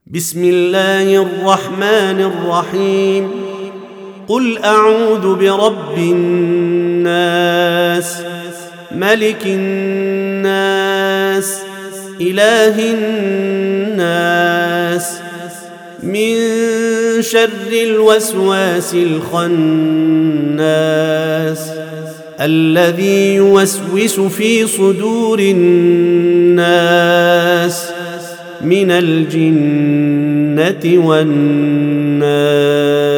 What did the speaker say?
بسم الله الرحمن الرحيم. قل أعوذ برب الناس، ملك الناس، إله الناس، من شر الوسواس الخناس الذي يوسوس في صدور الناس من الجنة والناس.